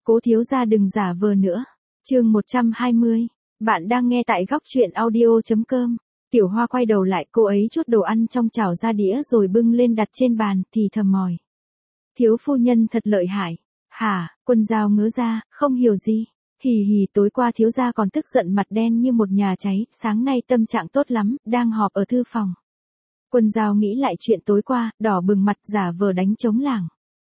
Cố thiếu gia đừng giả vờ nữa. Chương 120. Bạn đang nghe tại góc truyện audio.com. Tiểu Hoa quay đầu lại, cô ấy trút đồ ăn trong chảo ra đĩa rồi bưng lên đặt trên bàn, thì thầm mỏi. Thiếu phu nhân thật lợi hại. Hả? Quân Dao ngớ ra, không hiểu gì. Hì hì, tối qua thiếu gia còn tức giận mặt đen như một nhà cháy, sáng nay tâm trạng tốt lắm, đang họp ở thư phòng. Quân Dao nghĩ lại chuyện tối qua, đỏ bừng mặt giả vờ đánh trống lảng.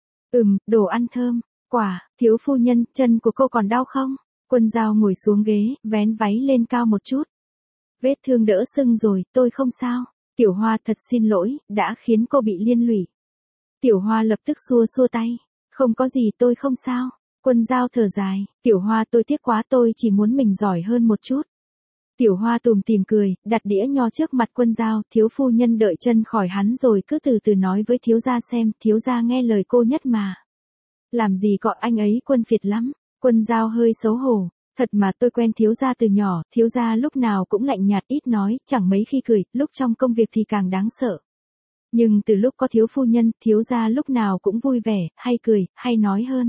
Đồ ăn thơm. Quả, thiếu phu nhân, chân của cô còn đau không? Quân Dao ngồi xuống ghế, vén váy lên cao một chút. Vết thương đỡ sưng rồi, tôi không sao. Tiểu Hoa thật xin lỗi, đã khiến cô bị liên lụy. Tiểu Hoa lập tức xua xua tay. Không có gì, tôi không sao. Quân Dao thở dài. Tiểu Hoa, tôi tiếc quá, tôi chỉ muốn mình giỏi hơn một chút. Tiểu Hoa tủm tỉm cười, đặt đĩa nho trước mặt Quân Dao. Thiếu phu nhân đợi chân khỏi hắn rồi cứ từ từ nói với thiếu gia xem, thiếu gia nghe lời cô nhất mà. Làm gì gọi anh ấy Quân phiệt lắm. Quân Dao hơi xấu hổ. Thật mà, tôi quen thiếu gia từ nhỏ, thiếu gia lúc nào cũng lạnh nhạt ít nói, chẳng mấy khi cười, lúc trong công việc thì càng đáng sợ. Nhưng từ lúc có thiếu phu nhân, thiếu gia lúc nào cũng vui vẻ, hay cười, hay nói hơn.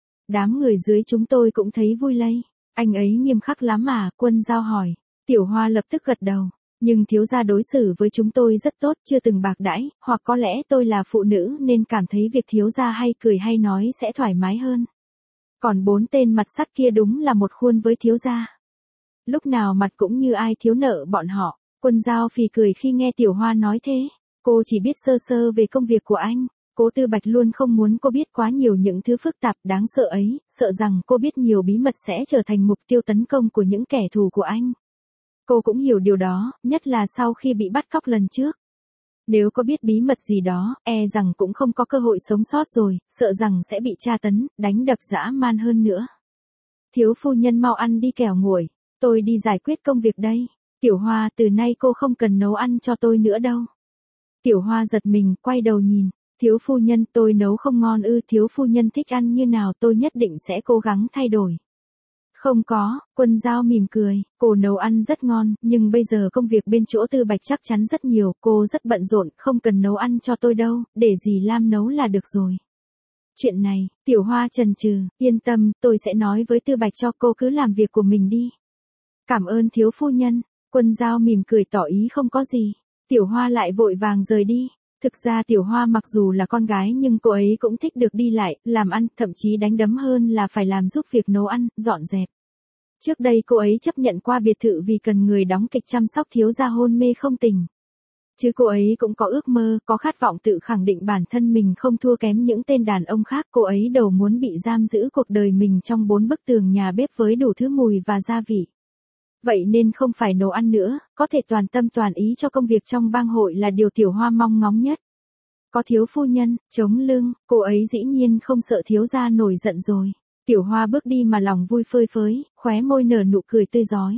Đám người dưới chúng tôi cũng thấy vui lây. Anh ấy nghiêm khắc lắm mà, Quân Dao hỏi. Tiểu Hoa lập tức gật đầu. Nhưng thiếu gia đối xử với chúng tôi rất tốt, chưa từng bạc đãi, hoặc có lẽ tôi là phụ nữ nên cảm thấy việc thiếu gia hay cười hay nói sẽ thoải mái hơn. Còn 4 tên mặt sắt kia đúng là một khuôn với thiếu gia. Lúc nào mặt cũng như ai thiếu nợ bọn họ. Quân Dao phì cười khi nghe Tiểu Hoa nói thế. Cô chỉ biết sơ sơ về công việc của anh. Cố Tư Bạch luôn không muốn cô biết quá nhiều những thứ phức tạp đáng sợ ấy, sợ rằng cô biết nhiều bí mật sẽ trở thành mục tiêu tấn công của những kẻ thù của anh. Cô cũng hiểu điều đó, nhất là sau khi bị bắt cóc lần trước. Nếu có biết bí mật gì đó, e rằng cũng không có cơ hội sống sót rồi, sợ rằng sẽ bị tra tấn, đánh đập dã man hơn nữa. Thiếu phu nhân mau ăn đi kẻo nguội, tôi đi giải quyết công việc đây. Tiểu Hoa, từ nay cô không cần nấu ăn cho tôi nữa đâu. Tiểu Hoa giật mình, quay đầu nhìn. Thiếu phu nhân, tôi nấu không ngon ư? Thiếu phu nhân thích ăn như nào, tôi nhất định sẽ cố gắng thay đổi. Không có, Quân Dao mỉm cười, cô nấu ăn rất ngon, nhưng bây giờ công việc bên chỗ Tư Bạch chắc chắn rất nhiều, cô rất bận rộn, không cần nấu ăn cho tôi đâu, để dì Lam nấu là được rồi. Chuyện này, Tiểu Hoa chần chừ, yên tâm, tôi sẽ nói với Tư Bạch cho cô cứ làm việc của mình đi. Cảm ơn thiếu phu nhân. Quân Dao mỉm cười tỏ ý không có gì. Tiểu Hoa lại vội vàng rời đi. Thực ra Tiểu Hoa mặc dù là con gái nhưng cô ấy cũng thích được đi lại, làm ăn, thậm chí đánh đấm hơn là phải làm giúp việc nấu ăn, dọn dẹp. Trước đây cô ấy chấp nhận qua biệt thự vì cần người đóng kịch chăm sóc thiếu gia hôn mê không tỉnh. Chứ cô ấy cũng có ước mơ, có khát vọng tự khẳng định bản thân mình không thua kém những tên đàn ông khác. Cô ấy đầu muốn bị giam giữ cuộc đời mình trong 4 bức tường nhà bếp với đủ thứ mùi và gia vị. Vậy nên không phải nấu ăn nữa, có thể toàn tâm toàn ý cho công việc trong bang hội là điều Tiểu Hoa mong ngóng nhất. Có thiếu phu nhân, chống lưng, cô ấy dĩ nhiên không sợ thiếu gia nổi giận rồi. Tiểu Hoa bước đi mà lòng vui phơi phới, khóe môi nở nụ cười tươi rói.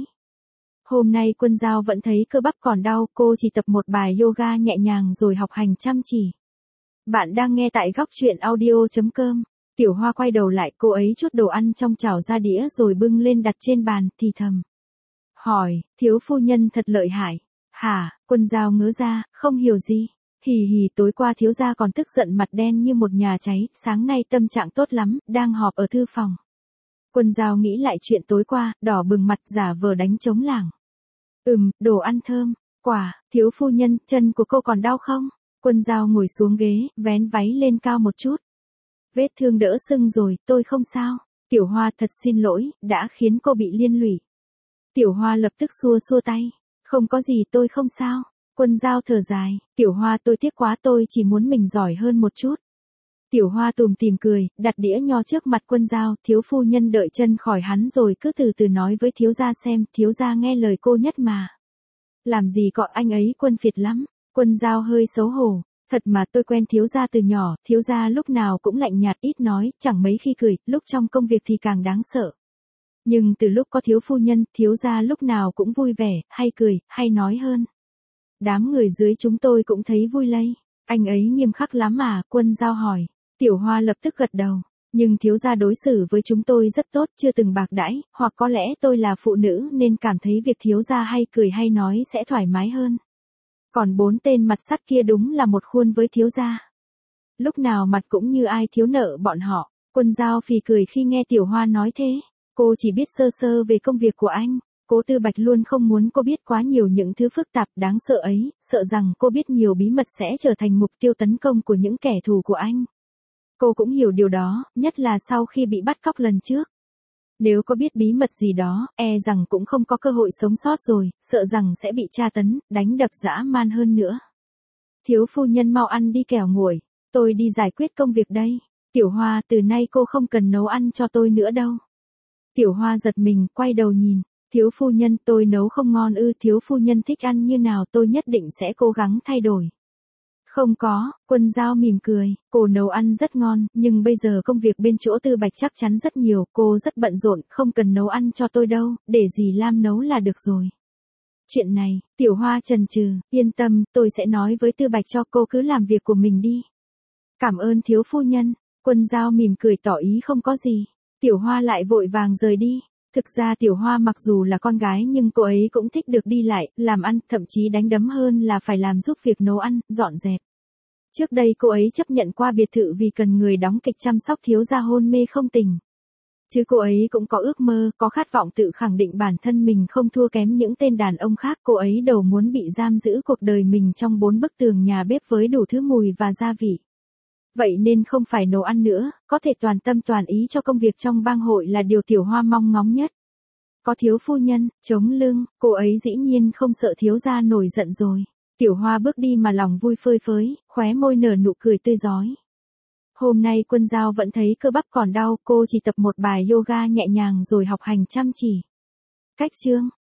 Hôm nay Quân Dao vẫn thấy cơ bắp còn đau, cô chỉ tập một bài yoga nhẹ nhàng rồi học hành chăm chỉ. Bạn đang nghe tại góc truyện audio.com. Tiểu Hoa quay đầu lại, cô ấy trút đồ ăn trong chảo ra đĩa rồi bưng lên đặt trên bàn, thì thầm. Hỏi, thiếu phu nhân thật lợi hại. Hả? Quân Dao ngớ ra, không hiểu gì. Hì hì, tối qua thiếu gia còn tức giận mặt đen như một nhà cháy, sáng nay tâm trạng tốt lắm, đang họp ở thư phòng. Quân Dao nghĩ lại chuyện tối qua, đỏ bừng mặt giả vờ đánh trống lảng. Đồ ăn thơm. Quả, thiếu phu nhân, chân của cô còn đau không? Quân Dao ngồi xuống ghế, vén váy lên cao một chút. Vết thương đỡ sưng rồi, tôi không sao. Tiểu Hoa thật xin lỗi, đã khiến cô bị liên lụy. Tiểu Hoa lập tức xua xua tay. Không có gì, tôi không sao. Quân Dao thở dài. Tiểu Hoa, tôi tiếc quá, tôi chỉ muốn mình giỏi hơn một chút. Tiểu Hoa tủm tỉm cười, đặt đĩa nho trước mặt Quân Dao. Thiếu phu nhân đợi chân khỏi hắn rồi cứ từ từ nói với thiếu gia xem, thiếu gia nghe lời cô nhất mà. Làm gì gọi anh ấy Quân phiệt lắm. Quân Dao hơi xấu hổ. Thật mà, tôi quen thiếu gia từ nhỏ, thiếu gia lúc nào cũng lạnh nhạt ít nói, chẳng mấy khi cười, lúc trong công việc thì càng đáng sợ. Nhưng từ lúc có thiếu phu nhân, thiếu gia lúc nào cũng vui vẻ, hay cười, hay nói hơn. Đám người dưới chúng tôi cũng thấy vui lây. Anh ấy nghiêm khắc lắm mà, Quân Dao hỏi. Tiểu Hoa lập tức gật đầu. Nhưng thiếu gia đối xử với chúng tôi rất tốt, chưa từng bạc đãi, hoặc có lẽ tôi là phụ nữ nên cảm thấy việc thiếu gia hay cười hay nói sẽ thoải mái hơn. Còn 4 tên mặt sắt kia đúng là một khuôn với thiếu gia. Lúc nào mặt cũng như ai thiếu nợ bọn họ. Quân Giao phì cười khi nghe Tiểu Hoa nói thế. Cô chỉ biết sơ sơ về công việc của anh. Cố Tư Bạch luôn không muốn cô biết quá nhiều những thứ phức tạp đáng sợ ấy, sợ rằng cô biết nhiều bí mật sẽ trở thành mục tiêu tấn công của những kẻ thù của anh. Cô cũng hiểu điều đó, nhất là sau khi bị bắt cóc lần trước. Nếu có biết bí mật gì đó, e rằng cũng không có cơ hội sống sót rồi, sợ rằng sẽ bị tra tấn, đánh đập dã man hơn nữa. Thiếu phu nhân mau ăn đi kẻo nguội, tôi đi giải quyết công việc đây. Tiểu Hoa, từ nay cô không cần nấu ăn cho tôi nữa đâu. Tiểu Hoa giật mình, quay đầu nhìn. Thiếu phu nhân, tôi nấu không ngon ư? Thiếu phu nhân thích ăn như nào, tôi nhất định sẽ cố gắng thay đổi. Không có, Quân Giao mỉm cười, cô nấu ăn rất ngon, nhưng bây giờ công việc bên chỗ Tư Bạch chắc chắn rất nhiều, cô rất bận rộn, không cần nấu ăn cho tôi đâu, để dì Lam nấu là được rồi. Chuyện này, Tiểu Hoa chần chừ, yên tâm, tôi sẽ nói với Tư Bạch cho cô cứ làm việc của mình đi. Cảm ơn thiếu phu nhân. Quân Giao mỉm cười tỏ ý không có gì. Tiểu Hoa lại vội vàng rời đi. Thực ra Tiểu Hoa mặc dù là con gái nhưng cô ấy cũng thích được đi lại, làm ăn, thậm chí đánh đấm hơn là phải làm giúp việc nấu ăn, dọn dẹp. Trước đây cô ấy chấp nhận qua biệt thự vì cần người đóng kịch chăm sóc thiếu gia hôn mê không tỉnh. Chứ cô ấy cũng có ước mơ, có khát vọng tự khẳng định bản thân mình không thua kém những tên đàn ông khác. Cô ấy đầu muốn bị giam giữ cuộc đời mình trong 4 bức tường nhà bếp với đủ thứ mùi và gia vị. Vậy nên không phải nấu ăn nữa, có thể toàn tâm toàn ý cho công việc trong bang hội là điều Tiểu Hoa mong ngóng nhất. Có thiếu phu nhân, chống lưng, cô ấy dĩ nhiên không sợ thiếu gia nổi giận rồi. Tiểu Hoa bước đi mà lòng vui phơi phới, khóe môi nở nụ cười tươi rói. Hôm nay Quân Giao vẫn thấy cơ bắp còn đau, cô chỉ tập một bài yoga nhẹ nhàng rồi học hành chăm chỉ. Cách chương